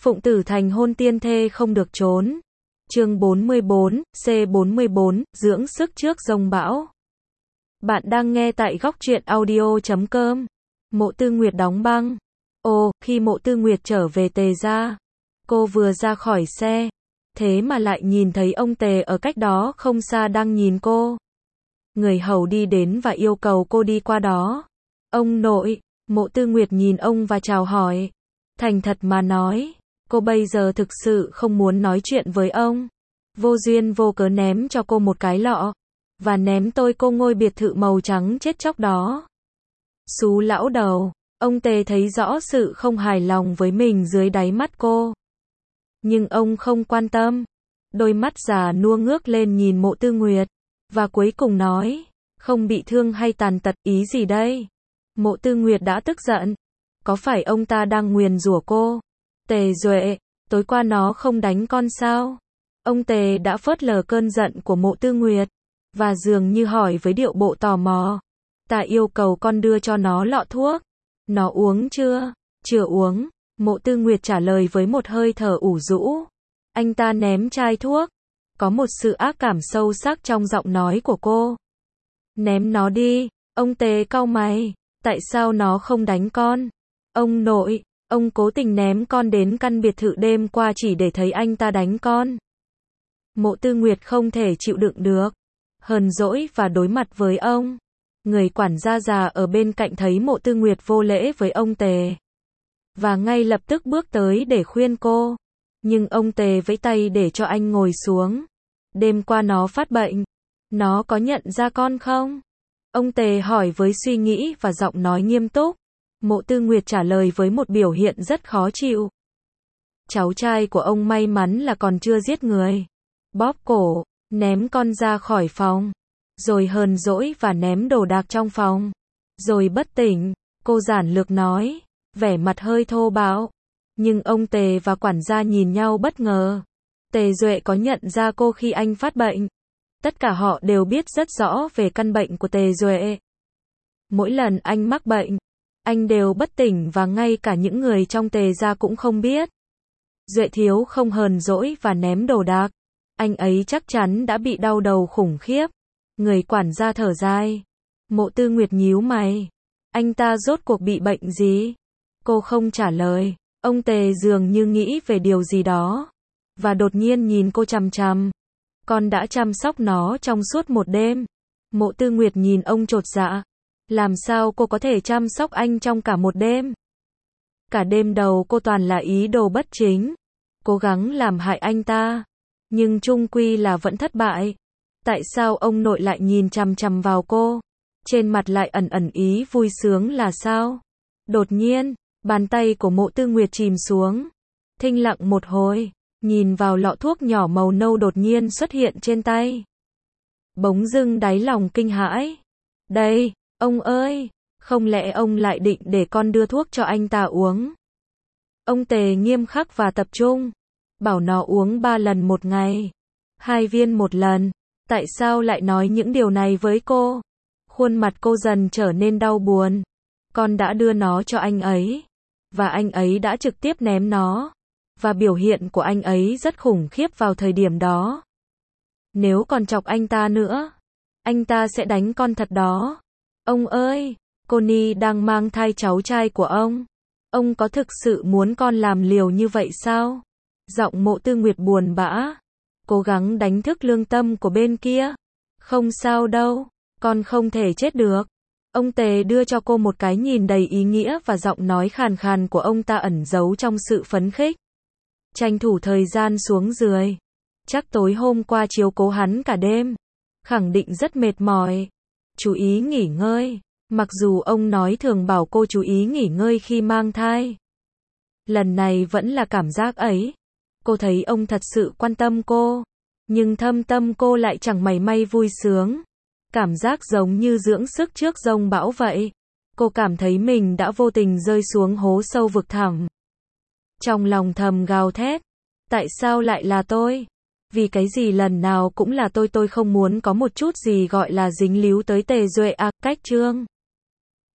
Phụng Tử thành hôn tiên thê không được trốn. Chương 44, C44, dưỡng sức trước giông bão. Bạn đang nghe tại góc truyện audio.com. Mộ Tư Nguyệt đóng băng. Ồ, khi Mộ Tư Nguyệt trở về Tề gia, cô vừa ra khỏi xe, thế mà lại nhìn thấy ông Tề ở cách đó không xa đang nhìn cô. Người hầu đi đến và yêu cầu cô đi qua đó. Ông nội, Mộ Tư Nguyệt nhìn ông và chào hỏi. Thành thật mà nói, cô bây giờ thực sự không muốn nói chuyện với ông. Vô duyên vô cớ ném cho cô một cái lọ, và ném tôi cô ngôi biệt thự màu trắng chết chóc đó. Xú lão đầu, ông Tề thấy rõ sự không hài lòng với mình dưới đáy mắt cô. Nhưng ông không quan tâm. Đôi mắt già nua ngước lên nhìn Mộ Tư Nguyệt, và cuối cùng nói, không bị thương hay tàn tật, ý gì đây? Mộ Tư Nguyệt đã tức giận. Có phải ông ta đang nguyền rủa cô? Tề Duệ, tối qua nó không đánh con sao? Ông Tề đã phớt lờ cơn giận của Mộ Tư Nguyệt, và dường như hỏi với điệu bộ tò mò. Ta yêu cầu con đưa cho nó lọ thuốc. Nó uống chưa? Chưa uống. Mộ Tư Nguyệt trả lời với một hơi thở ủ rũ. Anh ta ném chai thuốc. Có một sự ác cảm sâu sắc trong giọng nói của cô. Ném nó đi. Ông Tề cau mày. Tại sao nó không đánh con? Ông nội, ông cố tình ném con đến căn biệt thự đêm qua chỉ để thấy anh ta đánh con. Mộ Tư Nguyệt không thể chịu đựng được, hờn dỗi và đối mặt với ông. Người quản gia già ở bên cạnh thấy Mộ Tư Nguyệt vô lễ với ông Tề, và ngay lập tức bước tới để khuyên cô. Nhưng ông Tề vẫy tay để cho anh ngồi xuống. Đêm qua nó phát bệnh. Nó có nhận ra con không? Ông Tề hỏi với suy nghĩ và giọng nói nghiêm túc. Mộ Tư Nguyệt trả lời với một biểu hiện rất khó chịu. Cháu trai của ông may mắn là còn chưa giết người. Bóp cổ, ném con ra khỏi phòng, rồi hờn dỗi và ném đồ đạc trong phòng, rồi bất tỉnh, cô giản lược nói, vẻ mặt hơi thô bạo. Nhưng ông Tề và quản gia nhìn nhau bất ngờ. Tề Duệ có nhận ra cô khi anh phát bệnh. Tất cả họ đều biết rất rõ về căn bệnh của Tề Duệ. Mỗi lần anh mắc bệnh, anh đều bất tỉnh và ngay cả những người trong Tề gia cũng không biết. Duệ thiếu không hờn dỗi và ném đồ đạc. Anh ấy chắc chắn đã bị đau đầu khủng khiếp. Người quản gia thở dài. Mộ Tư Nguyệt nhíu mày. Anh ta rốt cuộc bị bệnh gì? Cô không trả lời. Ông Tề dường như nghĩ về điều gì đó, và đột nhiên nhìn cô chằm chằm. Con đã chăm sóc nó trong suốt một đêm. Mộ Tư Nguyệt nhìn ông chột dạ. Làm sao cô có thể chăm sóc anh trong cả một đêm? Cả đêm đầu cô toàn là ý đồ bất chính, cố gắng làm hại anh ta, nhưng chung quy là vẫn thất bại. Tại sao ông nội lại nhìn chằm chằm vào cô? Trên mặt lại ẩn ẩn ý vui sướng là sao? Đột nhiên, bàn tay của Mộ Tư Nguyệt chìm xuống. Thinh lặng một hồi, nhìn vào lọ thuốc nhỏ màu nâu đột nhiên xuất hiện trên tay. Bỗng dưng đáy lòng kinh hãi. Đây, ông ơi, không lẽ ông lại định để con đưa thuốc cho anh ta uống? Ông Tề nghiêm khắc và tập trung. Bảo nó uống 3 lần một ngày. 2 viên một lần. Tại sao lại nói những điều này với cô? Khuôn mặt cô dần trở nên đau buồn. Con đã đưa nó cho anh ấy, và anh ấy đã trực tiếp ném nó. Và biểu hiện của anh ấy rất khủng khiếp vào thời điểm đó. Nếu còn chọc anh ta nữa, anh ta sẽ đánh con thật đó. Ông ơi, cô Ni đang mang thai cháu trai của ông. Ông có thực sự muốn con làm liều như vậy sao? Giọng Mộ Tư Nguyệt buồn bã, cố gắng đánh thức lương tâm của bên kia. Không sao đâu, con không thể chết được. Ông Tề đưa cho cô một cái nhìn đầy ý nghĩa và giọng nói khàn khàn của ông ta ẩn giấu trong sự phấn khích. Tranh thủ thời gian xuống giường. Chắc tối hôm qua chiếu cố hắn cả đêm. Khẳng định rất mệt mỏi. Chú ý nghỉ ngơi. Mặc dù ông nói thường bảo cô chú ý nghỉ ngơi khi mang thai. Lần này vẫn là cảm giác ấy. Cô thấy ông thật sự quan tâm cô. Nhưng thâm tâm cô lại chẳng mảy may vui sướng. Cảm giác giống như dưỡng sức trước giông bão vậy. Cô cảm thấy mình đã vô tình rơi xuống hố sâu vực thẳm. Trong lòng thầm gào thét. Tại sao lại là tôi? Vì cái gì lần nào cũng là tôi không muốn có một chút gì gọi là dính líu tới Tề Duệ à, cách chương.